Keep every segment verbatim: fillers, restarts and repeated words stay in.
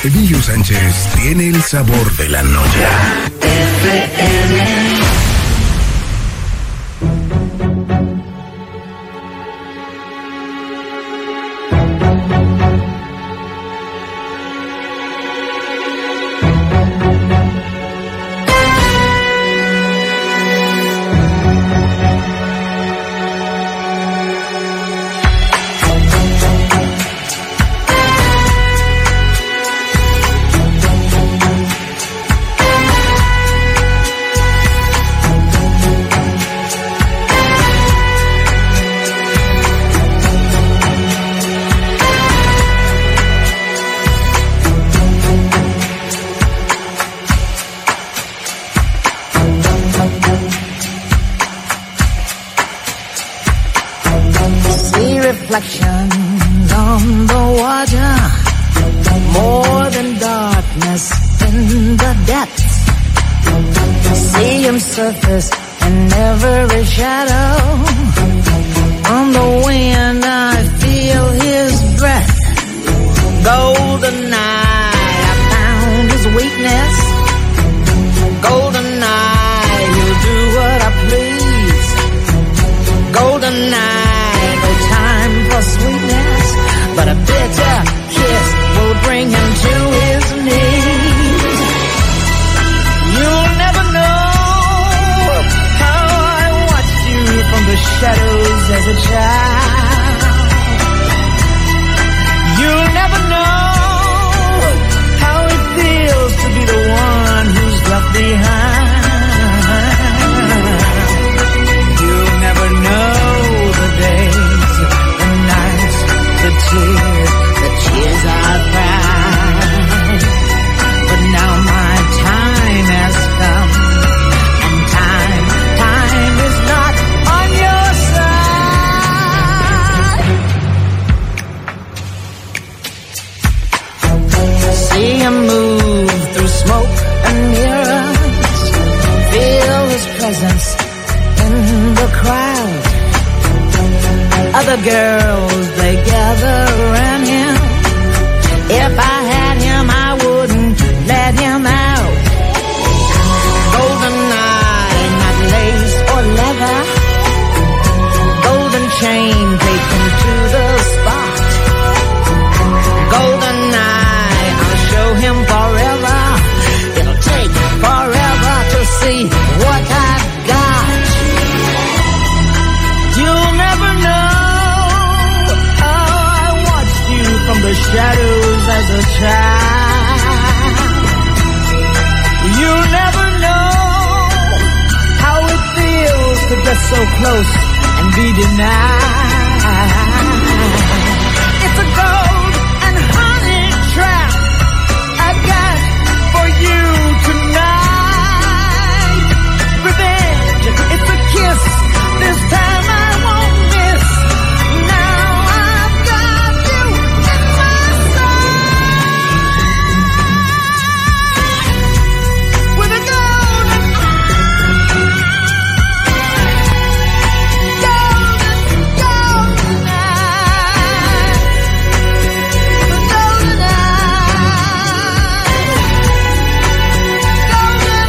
Emilio Sánchez tiene el sabor de la noche. F M. Reflections on the water, more than darkness in the depths. See him surface in every shadow. On the wind I feel his breath. Golden eye, I found his weakness. Golden eye, he'll do what I please. Golden eye, no time for sweetness, but a bitter kiss will bring him to his knees. You'll never know how I watched you from the shadows as a child. You'll never know how it feels to be the one who's left behind. You'll never know the days, the nights, the tears, the tears I've cried. But now my time has come, and time, time is not on your side. See him move through smoke and mirrors, feel his presence in the crowd. Other girls, they gather around him. If I had him, I wouldn't let him out. Golden eye, not lace or leather. Golden chain taken to the spot. Golden eye, I'll show him forever. It'll take forever to see what I've got. You'll never know from the shadows as a child. You'll never know how it feels to get so close and be denied. It's a gold and honey trap I got for you tonight. Revenge, it's a kiss, this time I won't miss. Now I've got you in my sight. With a golden eye, golden, golden eye, the golden eye, golden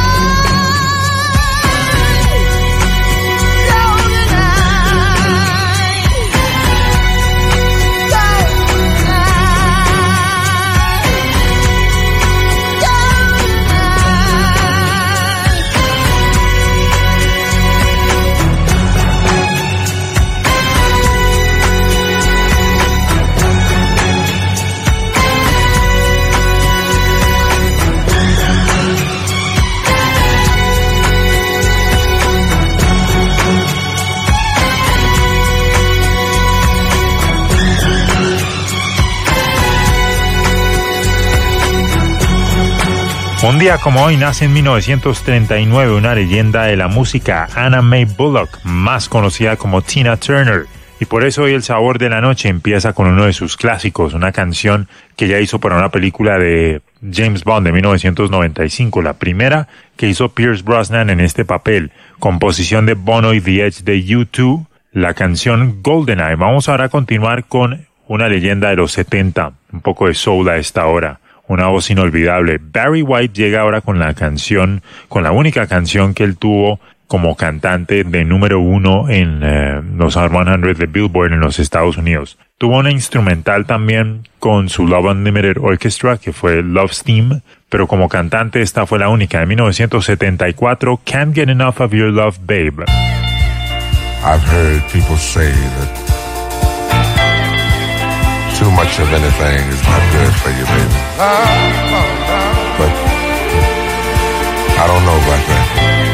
Un día como hoy nace en mil novecientos treinta y nueve una leyenda de la música, Anna Mae Bullock, más conocida como Tina Turner. Y por eso hoy el sabor de la noche empieza con uno de sus clásicos, una canción que ella hizo para una película de James Bond de mil novecientos noventa y cinco, la primera que hizo Pierce Brosnan en este papel, composición de Bono y The Edge de U dos, la canción GoldenEye. Vamos ahora a continuar con una leyenda de los setenta, un poco de soul a esta hora. una voz inolvidable. Barry White llega ahora con la canción, con la única canción que él tuvo como cantante de número uno en eh, los Hot cien de Billboard en los Estados Unidos. Tuvo una instrumental también con su Love Unlimited Orchestra, que fue Love Steam, pero como cantante esta fue la única. En mil novecientos setenta y cuatro, Can't Get Enough of Your Love, Babe. I've heard people say that too much of anything is not good for you, baby. But I don't know about that.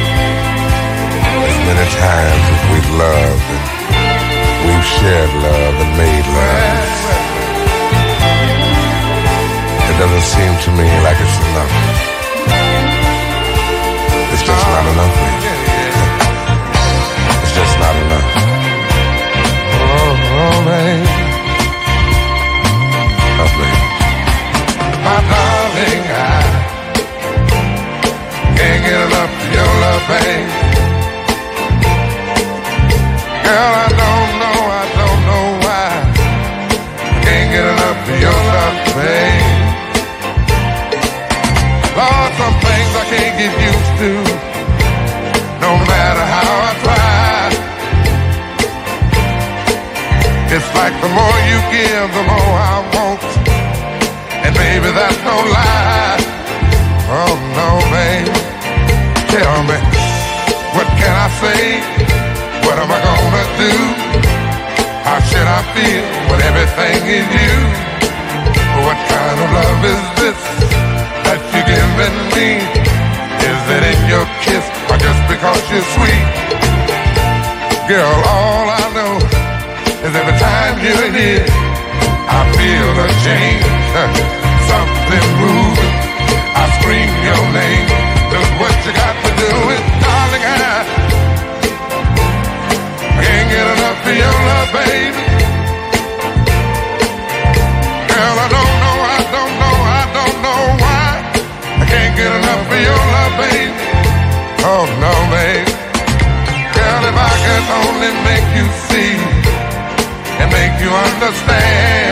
As many times as we've loved and we've shared love and made love, it doesn't seem to me like it's enough. It's just not enough, baby. It's just not enough. Oh, oh, baby. Oh, baby. My darling, I can't get enough of your love, baby. Girl, I don't know, I don't know why I can't get enough of your love, babe. Lord, some things I can't get used to, no matter how I try. It's like the more you give, the more I want, and baby, that's no lie. Oh no, babe, tell me, what can I say? What am I gonna do? How should I feel when everything is you? What kind of love is this that you're giving me? Is it in your kiss or just because you're sweet? Girl, all I know is every time you're here, I feel a change, something moving. I scream your name. Look what you got to do with, darling, I I can't get enough of your love, baby. Girl, I don't know, I don't know, I don't know why I can't get enough of your love, baby. Oh no, baby. Girl, if I could only make you see and make you understand.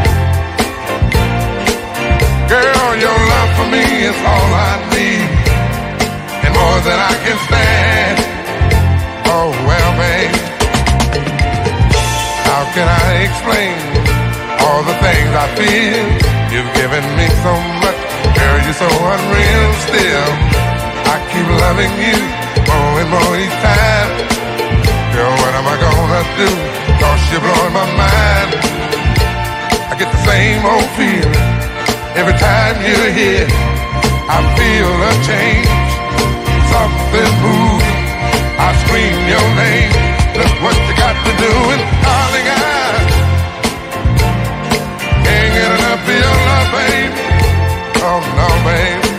Girl, your love for me is all I need and more than I can stand. Oh well, baby, how can I explain all the things I feel? You've given me so much, girl, you're so unreal still. I keep loving you more and more each time. Girl, what am I gonna do? Cause you're blowing my mind. I get the same old feeling every time you're here. I feel a change, something moving. I scream your name. Look what you got to do, and darling, I can't get enough of your love, baby. Oh no, baby.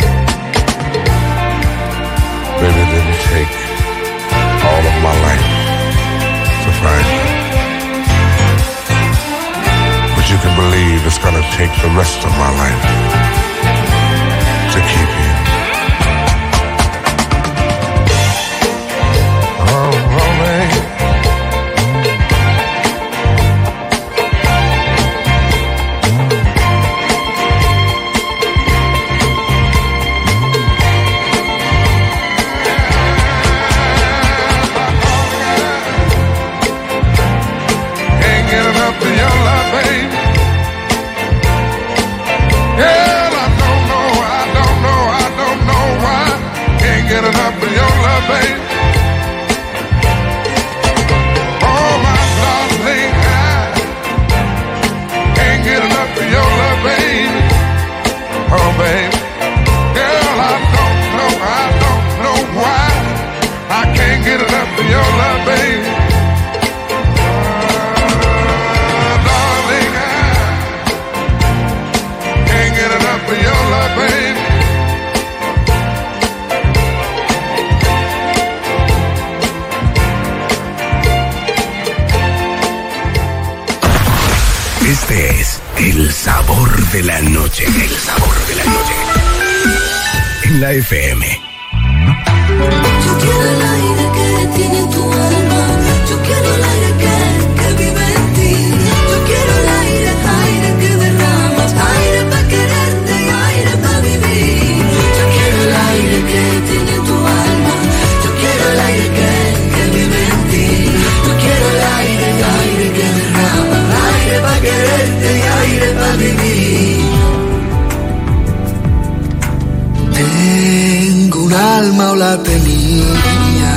Baby, it didn't take all of my life to find you, but you can believe it's gonna take the rest of my life to keep you. Este es el sabor de la noche. El sabor de la noche. En la F M. Yo quiero el aire que tiene tu alma. Yo quiero el aire que, que vive en ti. Yo quiero el aire, aire que derramas. Aire para quererte. la tenía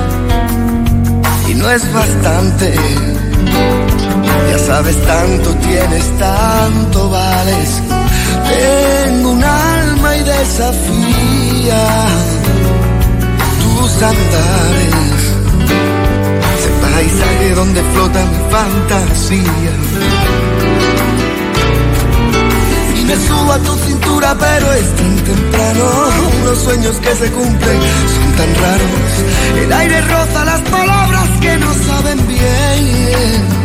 y no es bastante. Ya sabes, tanto tienes, tanto vales. Tengo un alma y desafía tus andares. Ese paisaje donde flota mi fantasía. Y me subo a tu cintura, pero es tan temprano. Los sueños que se cumplen son tan raros. El aire roza las palabras que no saben bien.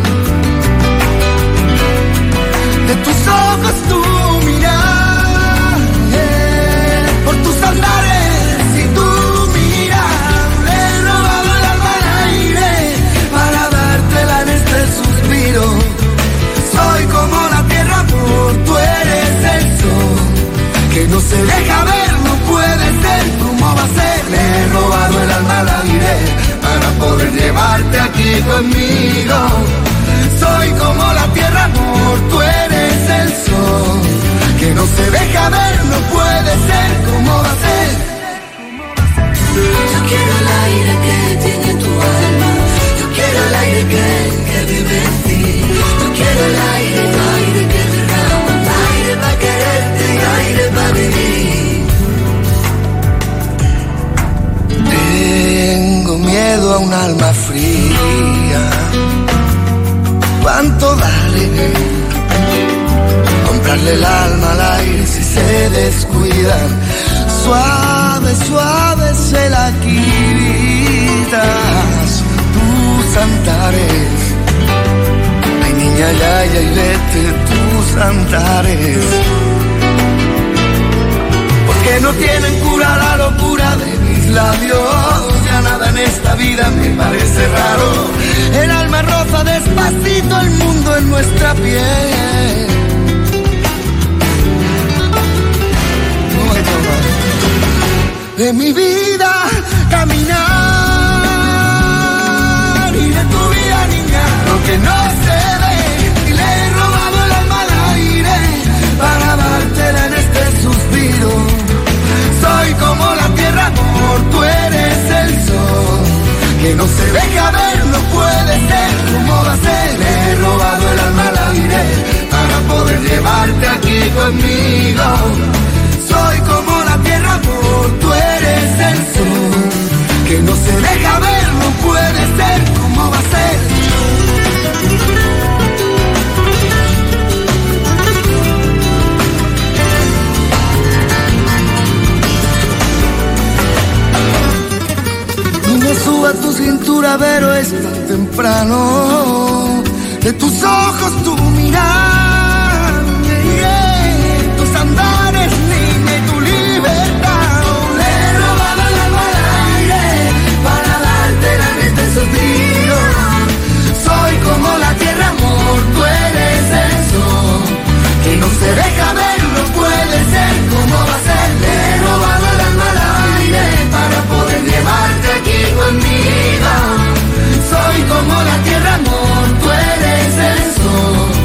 De tus ojos tu mirar, eh, por tus andares y tu mirar, le he robado el alma al aire para dártela en este suspiro. Soy como la tierra, amor, tú eres el sol, que no se deja ver, no puede ser, ¿cómo va a ser? Le he robado el alma al aire para poder llevarte aquí conmigo. Soy como la tierra, amor, tú eres el sol, que no se deja ver, no puede ser, ¿cómo va a ser? Yo quiero el aire que tiene tu alma, yo quiero el aire que, que vive en ti. Yo quiero el aire, el aire que derrama, el aire para quererte, el aire para vivir. Tengo miedo a un alma fría. ¿Cuánto vale comprarle el alma al aire si se descuidan? Suave, suave se la quitas tus andares. Ay, niña, ya, ya, y vete tus andares. Porque no tienen cura la locura de mis labios. Ya nada en esta vida me parece raro. El alma roza despacito el mundo en nuestra piel. De mi vida caminar y de tu vida, niña, lo que no se ve. Y le he robado el alma al aire para dártela en este suspiro. Soy como la tierra, amor, tú eres el sol, que no se deja ver, no puede ser, ¿cómo va a ser? Le he robado el alma al aire para poder llevarte aquí conmigo. Soy como la tierra, amor, tú eres el sol, que no se deja ver, no puede ser, ¿cómo va a ser? Me subo a tu cintura, pero es tan temprano. De tus ojos tu mirar, yeah, tus andares, niña, y tu libertad. Le he robado el alma al aire para dártela en este suspiro. Soy como la tierra, amor, tú eres el sol, que no se deja ver, no puede ser, ¿cómo va a ser? Le he robado el alma al aire para poder llevarte aquí conmigo. Soy como la tierra, amor, tú eres el sol,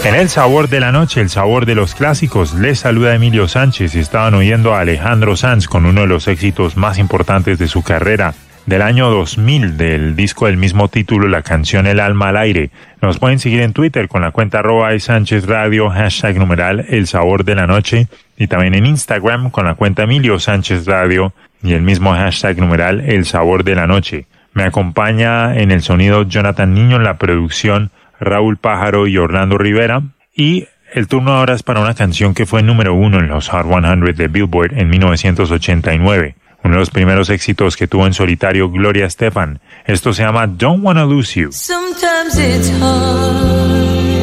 En El Sabor de la Noche, el sabor de los clásicos, les saluda Emilio Sánchez y estaban oyendo a Alejandro Sanz con uno de los éxitos más importantes de su carrera, del año dos mil, del disco del mismo título, la canción El Alma al Aire. Nos pueden seguir en Twitter con la cuenta arroba Sánchez Radio, hashtag numeral El Sabor de la Noche, y también en Instagram con la cuenta Emilio Sánchez Radio y el mismo hashtag numeral El Sabor de la Noche. Me acompaña en el sonido Jonathan Niño, en la producción Raúl Pájaro y Orlando Rivera, y el turno ahora es para una canción que fue número uno en los Hot cien de Billboard en mil novecientos ochenta y nueve, uno de los primeros éxitos que tuvo en solitario Gloria Estefan. Esto se llama Don't Wanna Lose You. Sometimes it's hard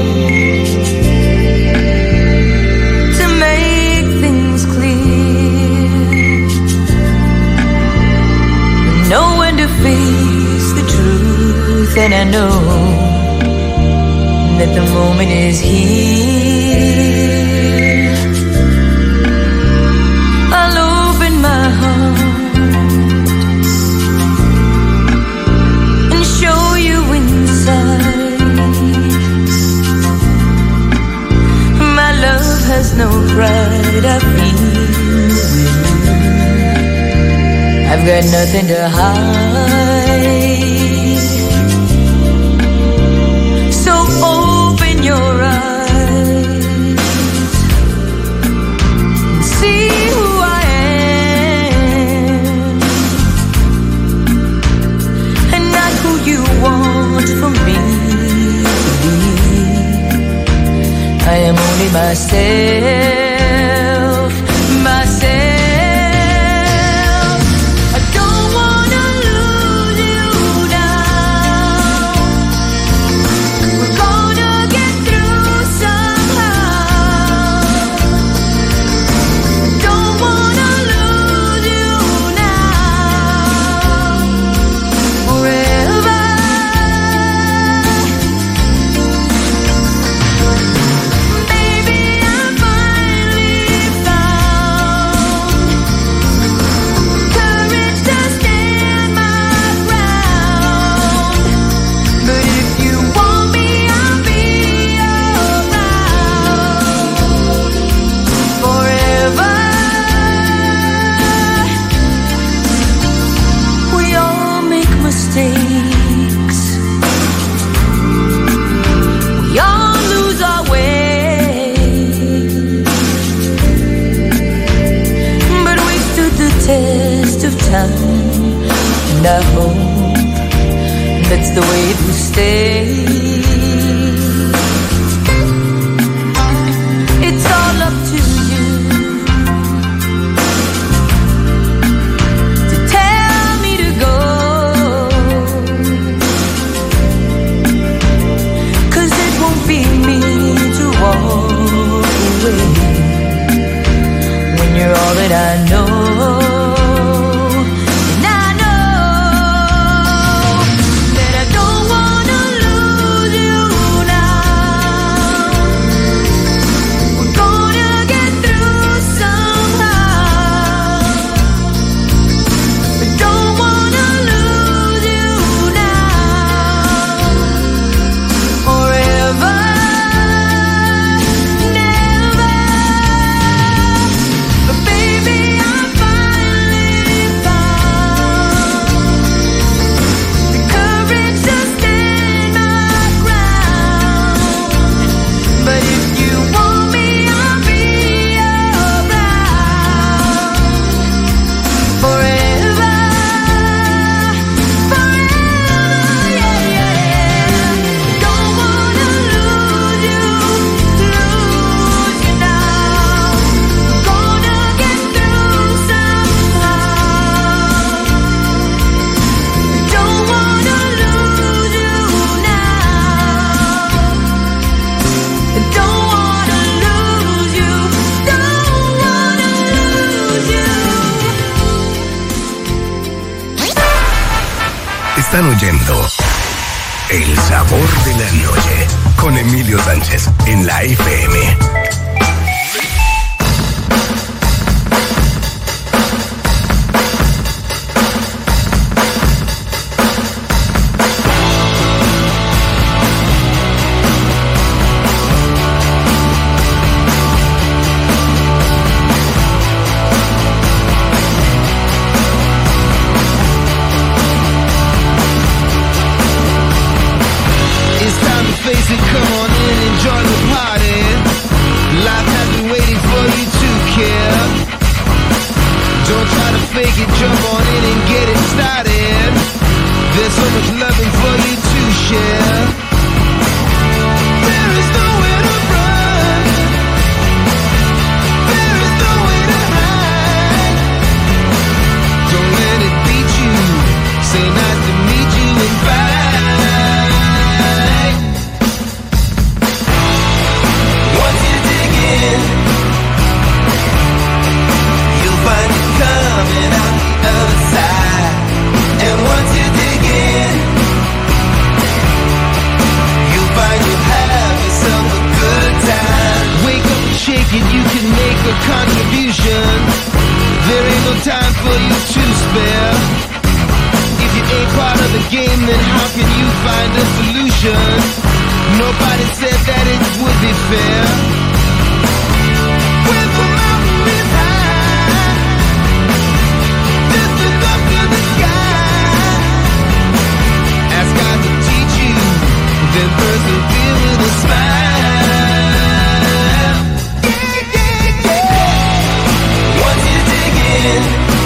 to make things clear, know when to face the truth, and I know that the moment is here. I'll open my heart and show you inside. My love has no pride, I feel with you. I've got nothing to hide. So open your eyes and see who I am, and not who you want from me to be. I am only myself, myself. And I hope that's the way it will stay. It's all up to you to tell me to go, 'cause it won't be me to walk away when you're all that I know. Están oyendo El Sabor de la Noche con Emilio Sánchez en la F M. can make a contribution. There ain't no time for you to spare. If you ain't part of the game, then how can you find a solution? Nobody said that it would be fair. When the mountain is high, just look up to the sky. Ask God to teach you, then persevere with a smile. Yeah, yeah, yeah. Once you dig in,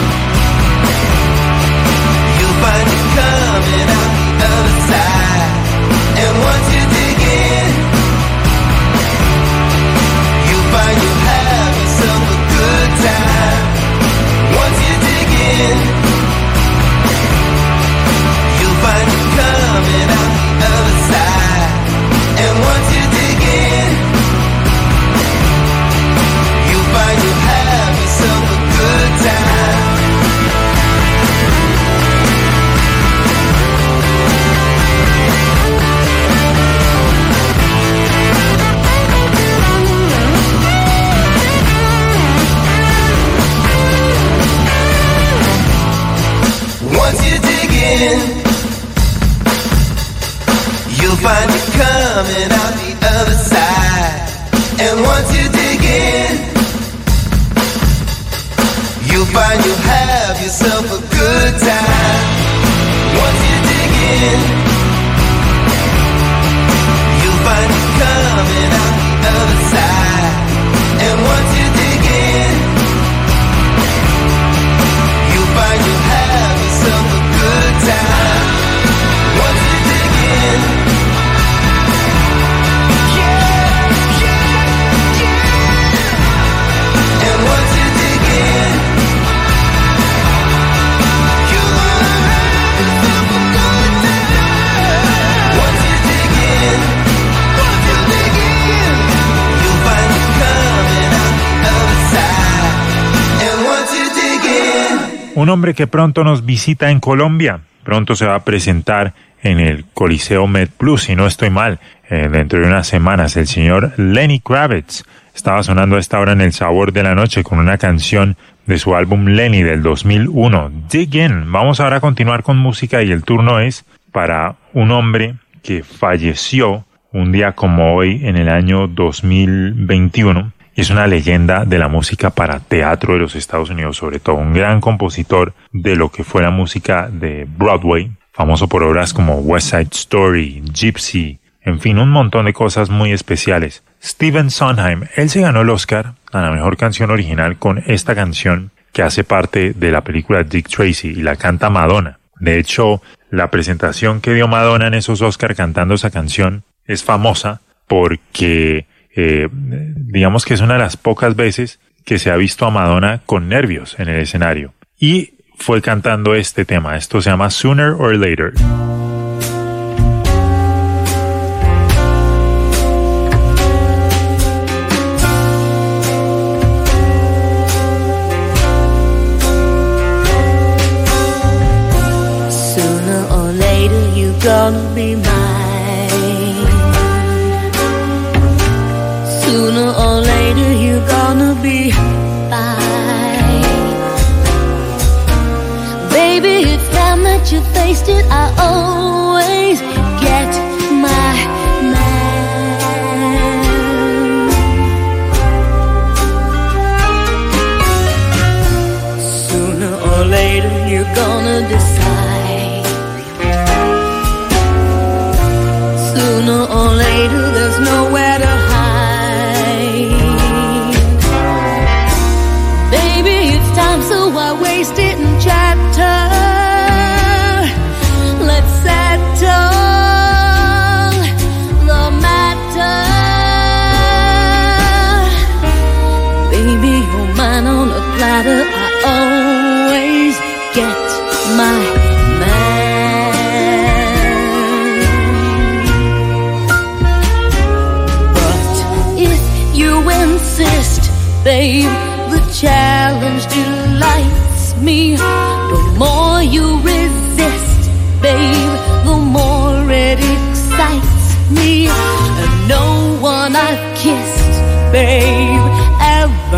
you'll find it coming out the other side. And once you dig in, you'll find you'll have yourself a good time. Once you dig in, you'll find it coming out the other side. And once you dig in, you'll find you'll have yourself a good time. Once you dig in, you'll find it coming out the other side. And once you dig in, you'll find you'll have yourself a good time. Once you dig in, you'll find it coming out the other side. And once you dig in, you'll find you'll have yourself a good time. Once you dig in, yeah, yeah, yeah. And once you dig in, you'll have yourself a good time. Once you dig in, once you dig in, you'll find it coming out the other side. And once you dig in. Un hombre que pronto nos visita en Colombia, pronto se va a presentar en el Coliseo MedPlus, si no estoy mal, eh, dentro de unas semanas, el señor Lenny Kravitz. Estaba sonando a esta hora en El Sabor de la Noche con una canción de su álbum Lenny del dos mil uno, Dig In. Vamos ahora a continuar con música y el turno es para un hombre que falleció un día como hoy en el año dos mil veintiuno. Y es una leyenda de la música para teatro de los Estados Unidos, sobre todo un gran compositor de lo que fue la música de Broadway, famoso por obras como West Side Story, Gypsy, en fin, un montón de cosas muy especiales. Stephen Sondheim, él se ganó el Oscar a la mejor canción original con esta canción que hace parte de la película Dick Tracy y la canta Madonna. De hecho, la presentación que dio Madonna en esos Oscar cantando esa canción es famosa porque Eh, digamos que es una de las pocas veces que se ha visto a Madonna con nervios en el escenario. Y fue cantando este tema. Esto se llama Sooner or Later. Sooner or later you're gonna be mine. Sooner or later you're gonna be fine. Baby, it's time that you faced it. I always get my man. Sooner or later you're gonna decide. Sooner or later there's nowhere to hide. So I waste it in chatter. Let's settle the matter. Baby, you're mine on a platter. I always get my man. But if you insist, babe, the challenge delights me. The more you resist, babe, the more it excites me. And no one I've kissed, babe, ever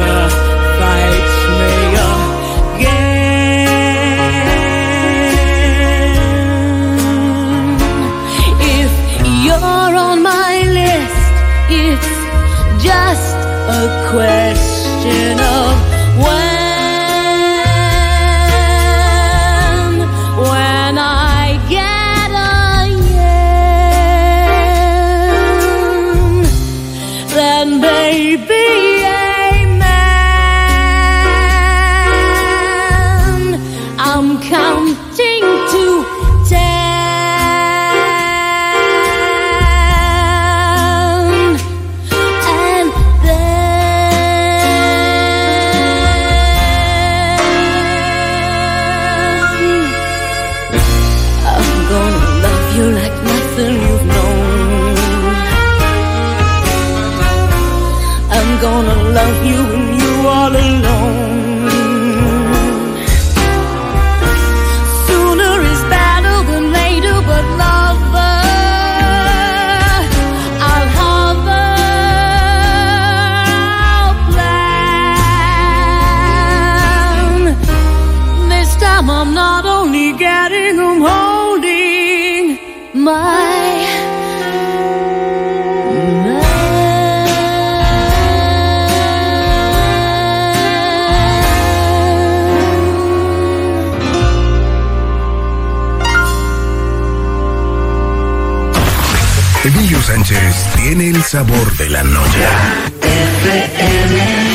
love you and you all alone. Sooner is better than later, but lover, I'll hover, I'll plan. This time I'm not only getting, I'm holding my Emilio Sánchez tiene el sabor de la noche. F M.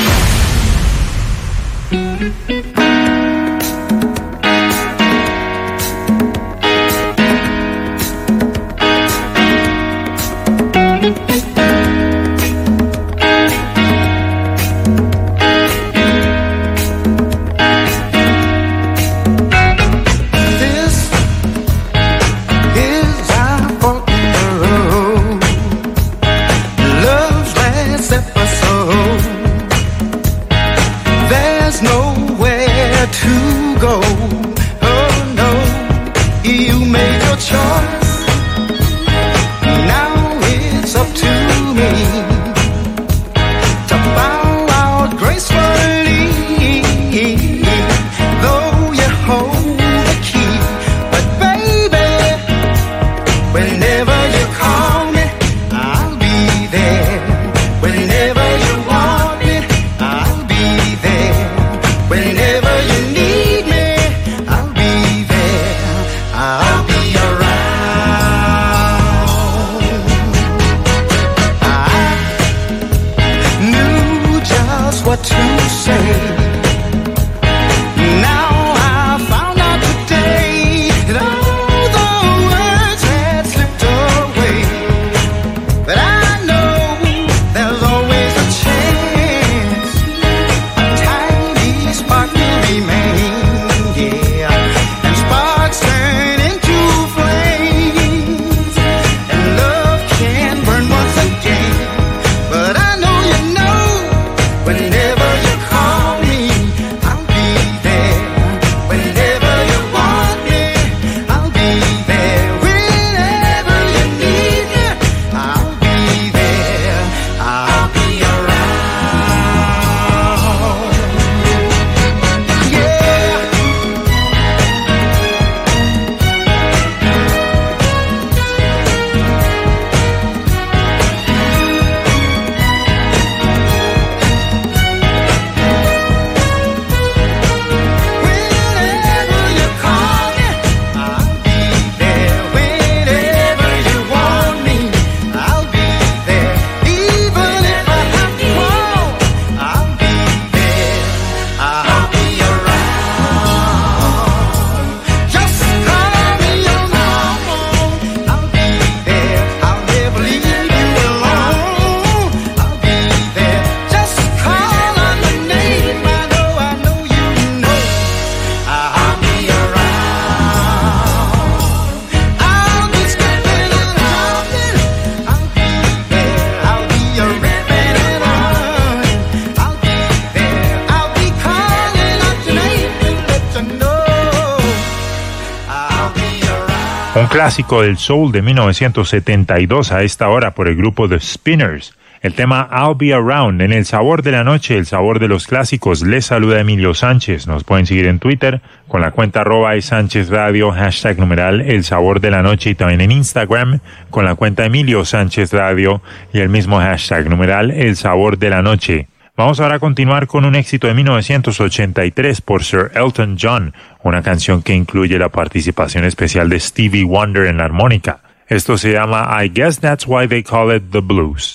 Clásico del soul de mil novecientos setenta y dos a esta hora por el grupo The Spinners. El tema I'll Be Around en el sabor de la noche, el sabor de los clásicos. Les saluda Emilio Sánchez. Nos pueden seguir en Twitter con la cuenta arroba y Sánchez Radio, hashtag numeral el sabor de la noche, y también en Instagram con la cuenta Emilio Sánchez Radio y el mismo hashtag numeral el sabor de la noche. Vamos ahora a continuar con un éxito de mil novecientos ochenta y tres por Sir Elton John, una canción que incluye la participación especial de Stevie Wonder en la armónica. Esto se llama I Guess That's Why They Call It The Blues.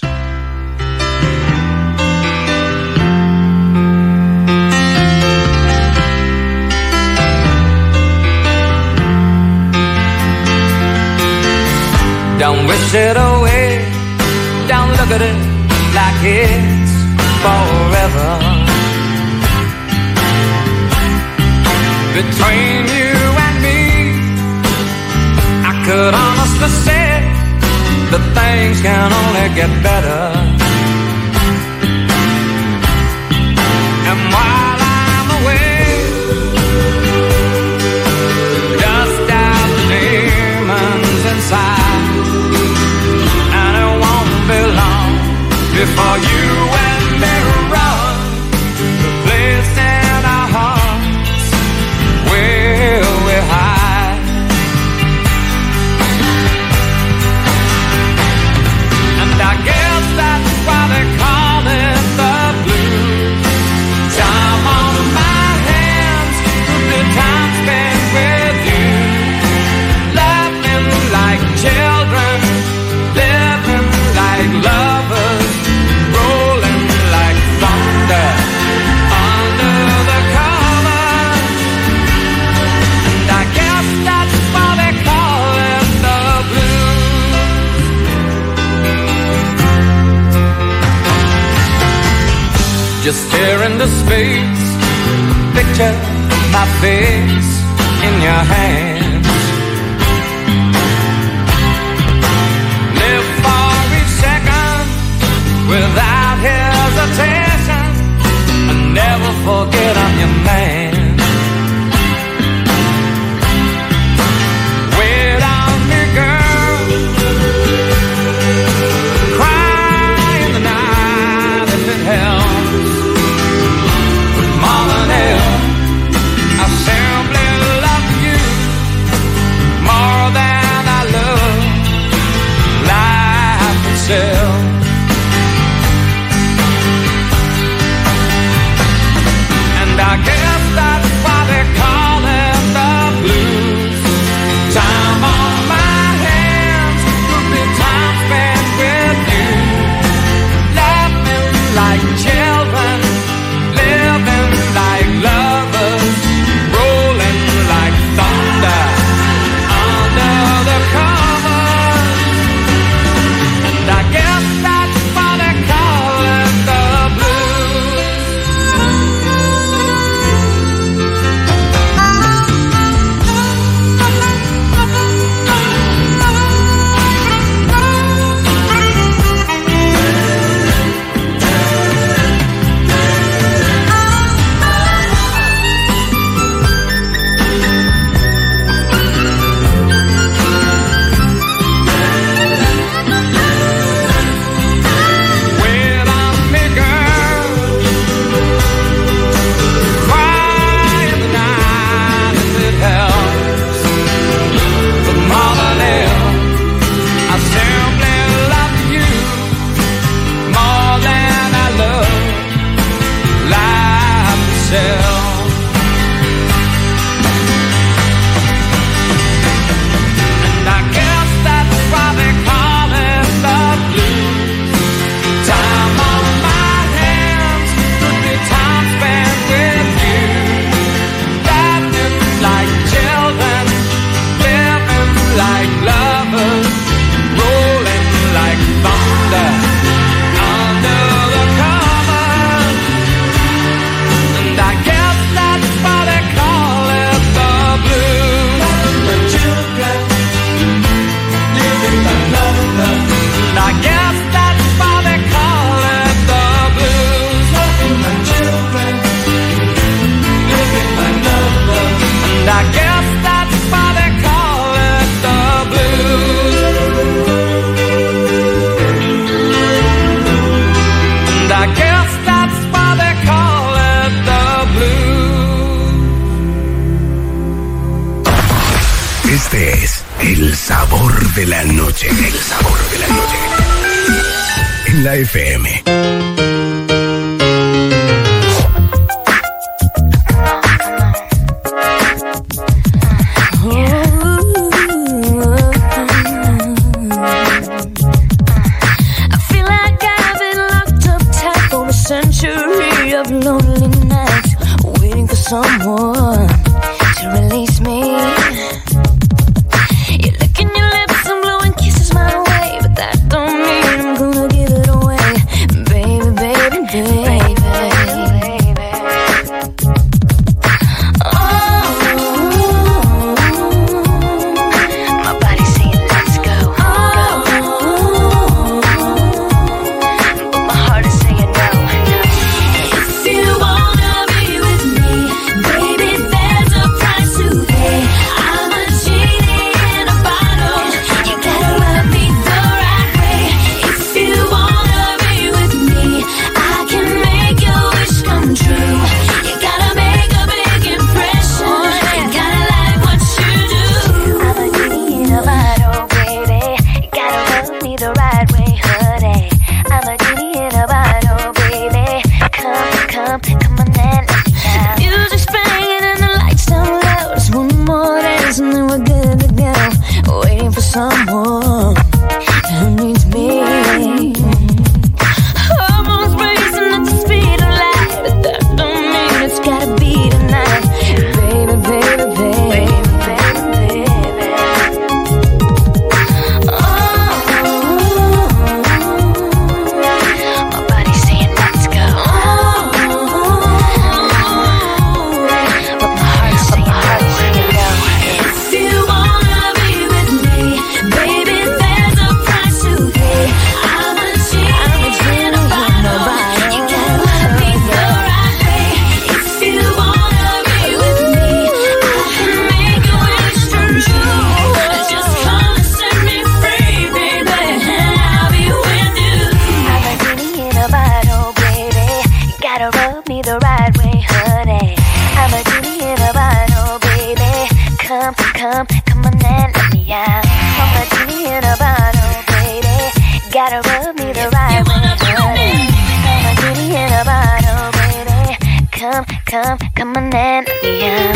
Don't wish it away, don't look at it like it's forever. Between you and me, I could honestly say that things can only get better. into space. Picture my face in your hands. Live for each second without hesitation, and never forget I'm your man. Wait on me, girl. Cry in the night if it helps. More than ever, I simply love you more than I love life itself. And I guess that's why they call it the blues. Time on my hands would be time spent with you, laughing like children, living like lovers, rolling like thunder under the covers. And I guess that's why they call it the blues. Wait on me, girl. Cry in the night if it helps. But more than ever, I simply love you more than I love life itself. And I guess that's why they call it the blues. Time on my hands could be time spent with you, laughing like children, living like lovers, rolling like thunder under the covers. And I guess that's why they call it the blues. The children living like lovers. And I guess that's why they call it the blues. The children living like lovers. And I guess that's why they call it the blues. And I guess that's why they call it the blues. Este es el sabor de la noche. El sabor de la noche. En la F M. I feel like I've been locked up tight for a century of lonely nights, waiting for someone to release me. You look in your lips and blowing kisses my way, but that don't mean I'm gonna give it away, baby, baby, baby. Oh, my body's saying let's go. Oh, but my heart is saying no, no. If you wanna be with me, baby, come, come, come on and let me out. I'm a genie in a bottle, baby. Gotta rub me the right way. I'm a genie in a bottle, baby. Come, come, come on and let me out.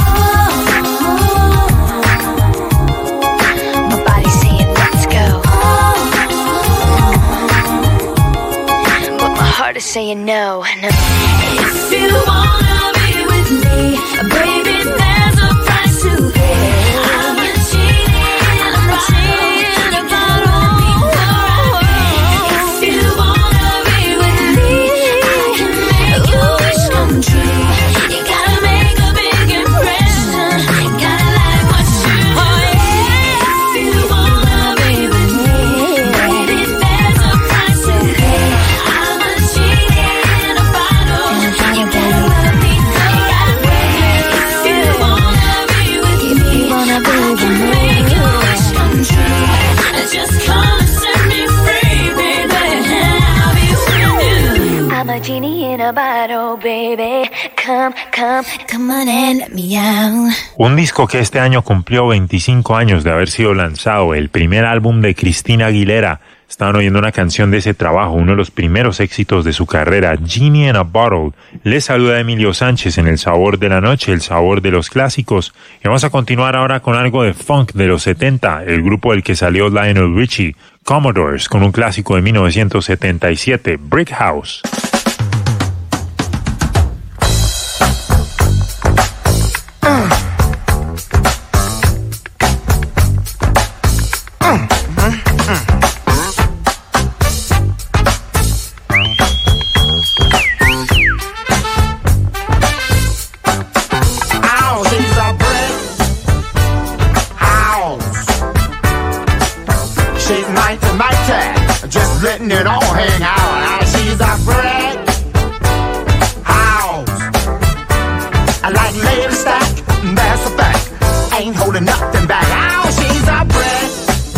My body's saying let's go, but my heart is saying no, no. If you wanna be with me, baby, there's a price to pay. I'm a genie in a bottle. If you wanna be with me, I can make your wish come true. You gotta make a big impression. Gotta like what you do. If you wanna be with me, baby, there's a price to pay. I'm a genie in a bottle. You gotta let me know. If you wanna be with me, I can make your wish come true. Just come and set me free, baby. I'll be with you. I'm a genie in a bottle, baby. Come, come, come on and let me out. Un disco que este año cumplió veinticinco años de haber sido lanzado, el primer álbum de Christina Aguilera. Estaban oyendo una canción de ese trabajo, uno de los primeros éxitos de su carrera, Genie in a Bottle. Les saluda Emilio Sánchez en El Sabor de la Noche, el sabor de los clásicos. Y vamos a continuar ahora con algo de funk de los setenta, el grupo del que salió Lionel Richie, Commodores, con un clásico de mil novecientos setenta y siete, Brick House. Letting it all hang out. Now she's a brick house. I like lady stack, that's a fact. Ain't holding nothing back. Now she's a brick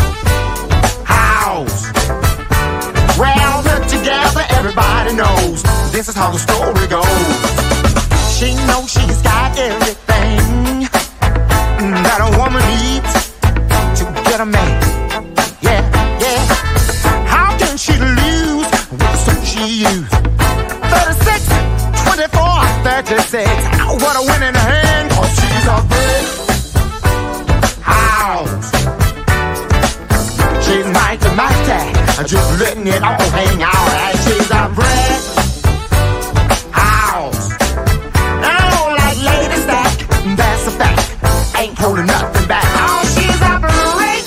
house. Well, look together, everybody knows this is how the story goes. She knows she's got everything that a woman needs to get a man. Yeah, yeah. She lose with the suit she used. thirty-six, twenty-four, thirty-six. What a winning hand, cause she's a brick house. She's mighty, mighty, just letting it all hang out. And she's a brick house. Now, like lady stack, that's a fact. Ain't holding nothing back. Oh, she's a brick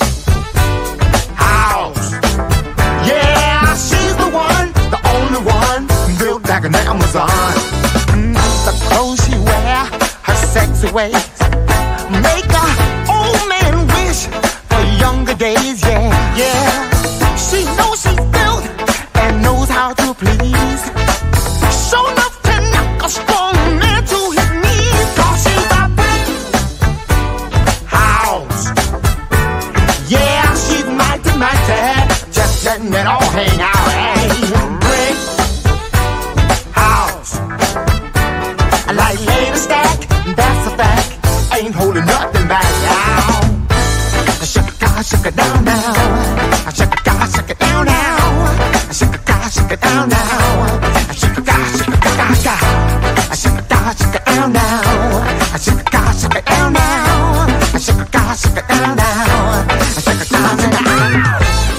house. Yeah, she's the one, the only one, built like an Amazon. Mm, the clothes she wear, her sexy ways, make a old man wish for younger days. Yeah, yeah. She knows she's built and knows how to please. Show enough to knock a strong man to his knees. Cause she's a brick house. Yeah, she's mighty, mighty, just letting it all hang out. Hey, brick house. I like lady stack, that's a fact. Ain't holding nothing back now. Shake it, God, shake it down now. Shake it, God, shake it down now. Shake it, God, shake it down now. Shake it, God, shake it down now. Shake it, God, shake it down now. Shake it, God, shake it down now. Shake it, God, shake it down now. Shake it, God, shake it down now.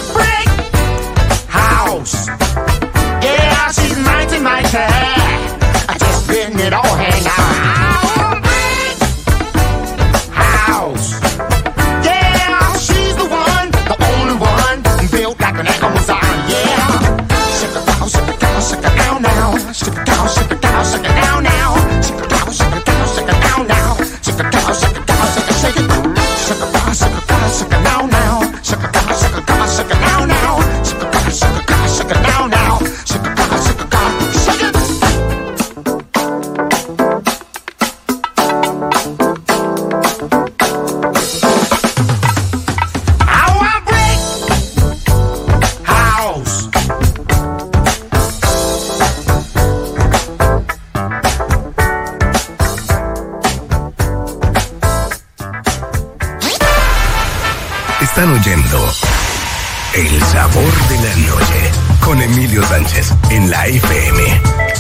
Yeah, she's mighty, mighty, just letting it all hang out. Brick house. Yeah, she's the one, the only one, built like an Amazon. Yeah, shake it down, shake it down, shake it down now. Shake it down, shake it down, shake it down now. Shake it down, shake it down, shake it down now. Shake it down, shake it down, shake it, shake it. Shake it down, shake it down, shake it down now. Shake it down, shake it down, shake it down now. Shake it down, shake it down, shake it down now. Shake it down, shake it down, shake it. Están oyendo El Sabor de la Noche con Emilio Sánchez en la F M.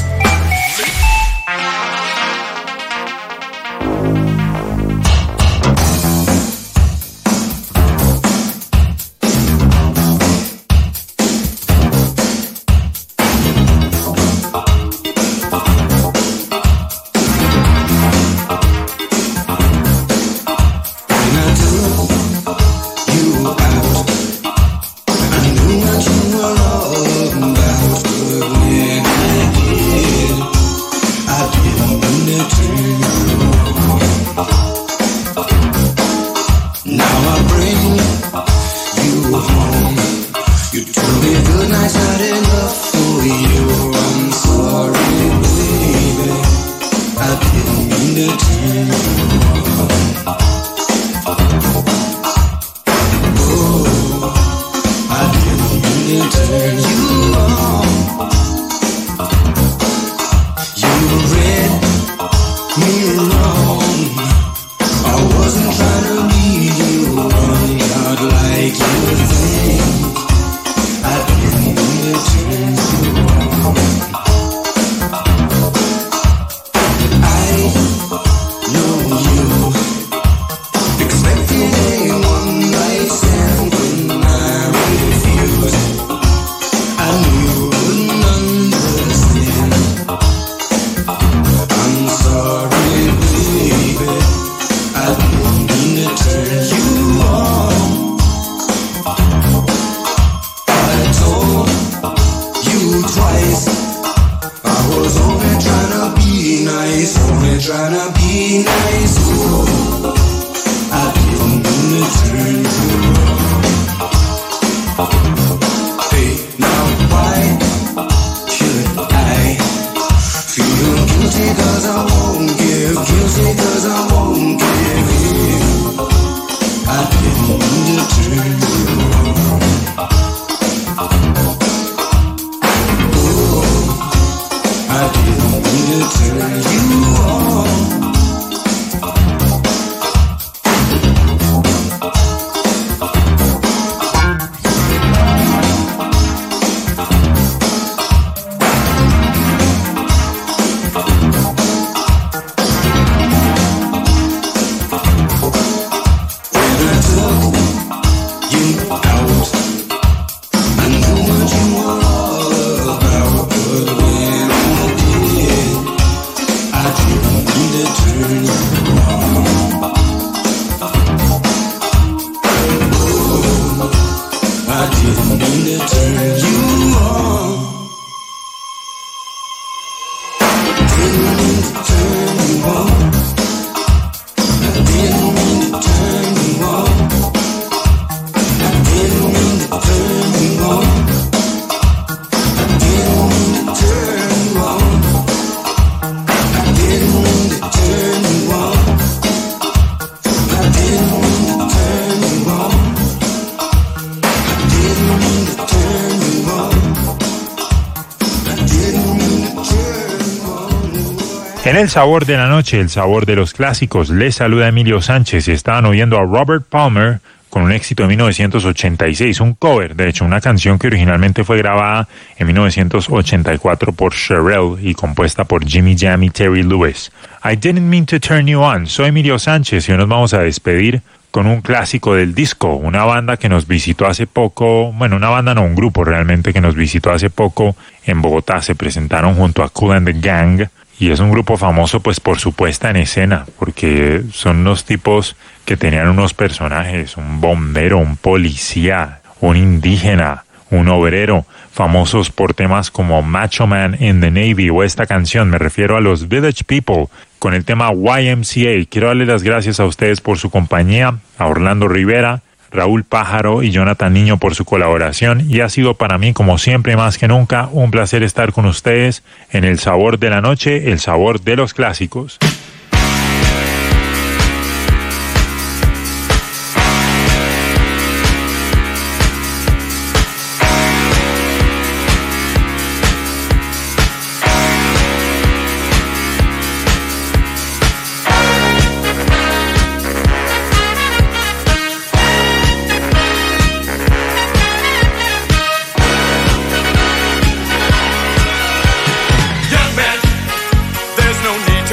En El Sabor de la Noche, el sabor de los clásicos, les saluda Emilio Sánchez y estaban oyendo a Robert Palmer con un éxito de mil novecientos ochenta y seis, un cover, de hecho una canción que originalmente fue grabada en mil novecientos ochenta y cuatro por Cherrelle y compuesta por Jimmy Jam y Terry Lewis. I Didn't Mean to Turn You On. Soy Emilio Sánchez y hoy nos vamos a despedir con un clásico del disco, una banda que nos visitó hace poco, bueno, una banda no, un grupo realmente que nos visitó hace poco en Bogotá, se presentaron junto a Kool and the Gang. Y es un grupo famoso pues por su puesta en escena, porque son unos tipos que tenían unos personajes, un bombero, un policía, un indígena, un obrero, famosos por temas como Macho Man in the Navy o esta canción, me refiero a los Village People, con el tema Y M C A. Quiero darle las gracias a ustedes por su compañía, a Orlando Rivera, Raúl Pájaro y Jonathan Niño por su colaboración, y ha sido para mí, como siempre, más que nunca, un placer estar con ustedes en El Sabor de la Noche, el sabor de los clásicos.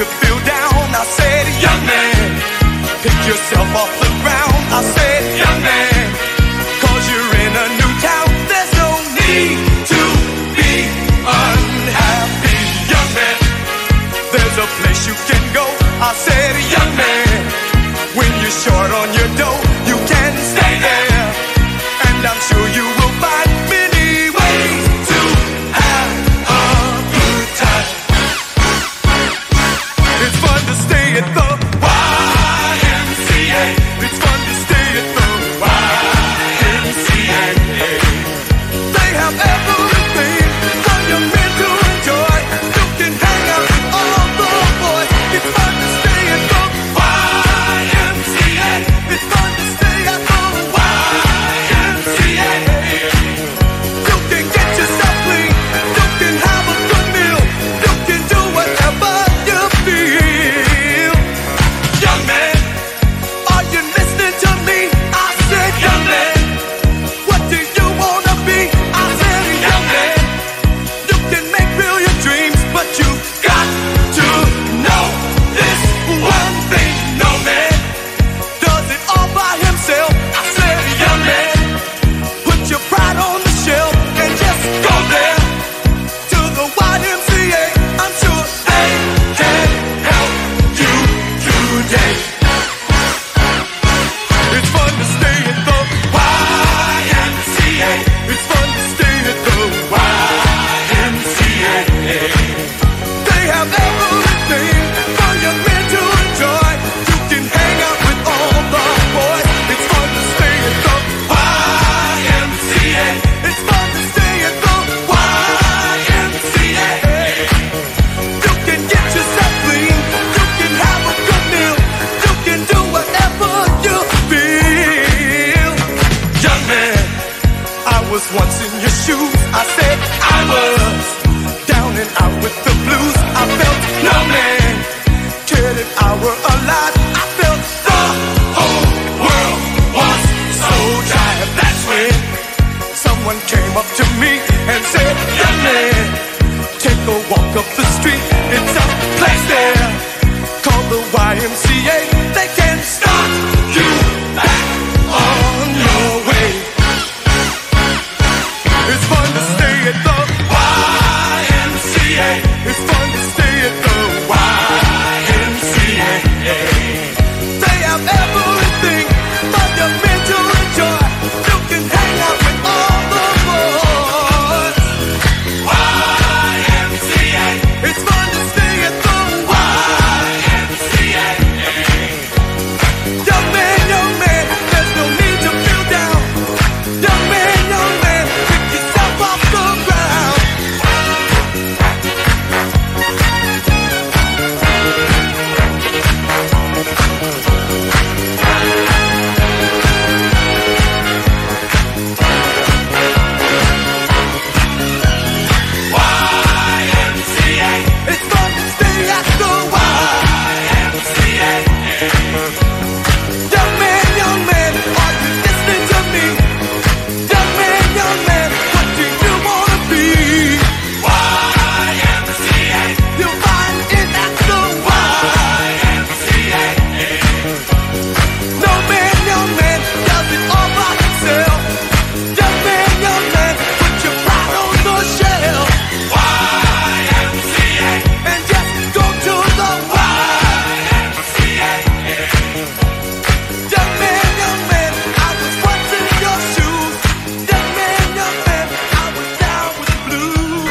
you feel down, I said, young man, pick yourself off the ground. I said,